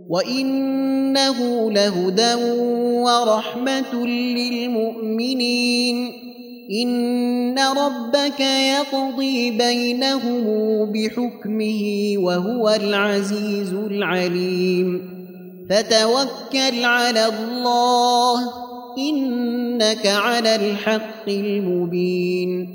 وإنه لهدى ورحمة للمؤمنين إن ربك يقضي بينهم بحكمه وهو العزيز العليم فتوكل على الله إنك على الحق المبين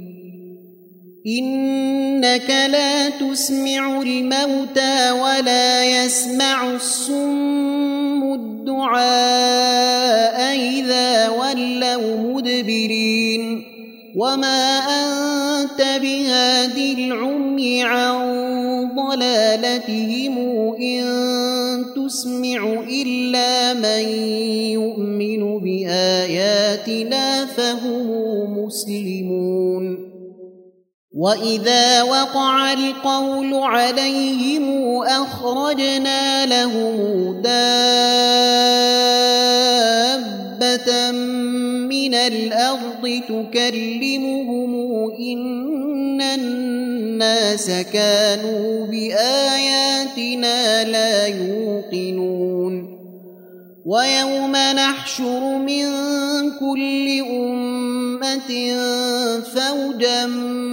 إنك لا تسمع الموتى ولا يسمع الصم الدعاء إذا ولوا مدبرين وما أنت بهاد العمي عن ضلالتهم إن تسمع إلا من يؤمن بآياتنا فهم مسلمون وإذا وقع القول عليهم أخرجنا لهم دابة من الأرض تكلمهم إن الناس كانوا بآياتنا لا يوقنون ويوم نحشر من كل أمة فوجا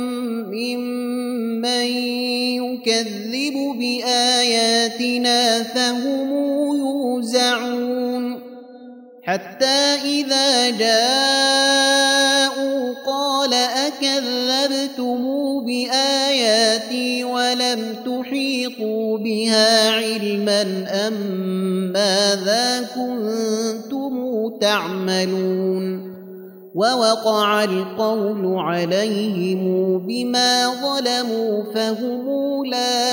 ممن يكذب بآياتنا فهم يوزعون حتى إذا جاءوا قال أكذبتم بآياتي ولم تحيطوا بها علما أم ماذا كنتم تعملون ووقع القول عليهم بما ظلموا فهم لا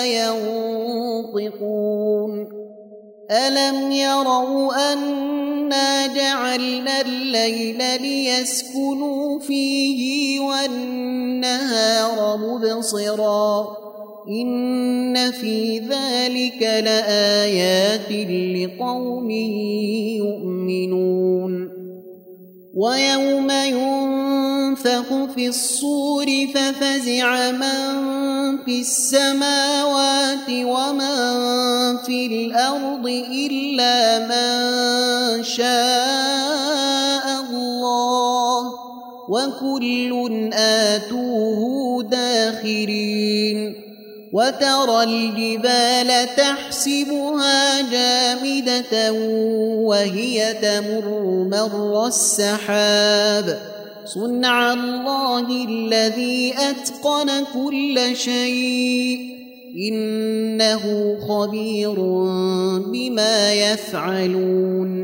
ينطقون ألم يروا أنا جعلنا الليل ليسكنوا فيه والنهار مبصرا إن في ذلك لآيات لقوم يؤمنون ويوم ينفخ في الصور ففزع من في السماوات ومن في الأرض إلا من شاء الله وكل آتوه داخرين وترى الجبال تحسبها جامدة وهي تمر مر السحاب صنع الله الذي أتقن كل شيء إنه خبير بما يفعلون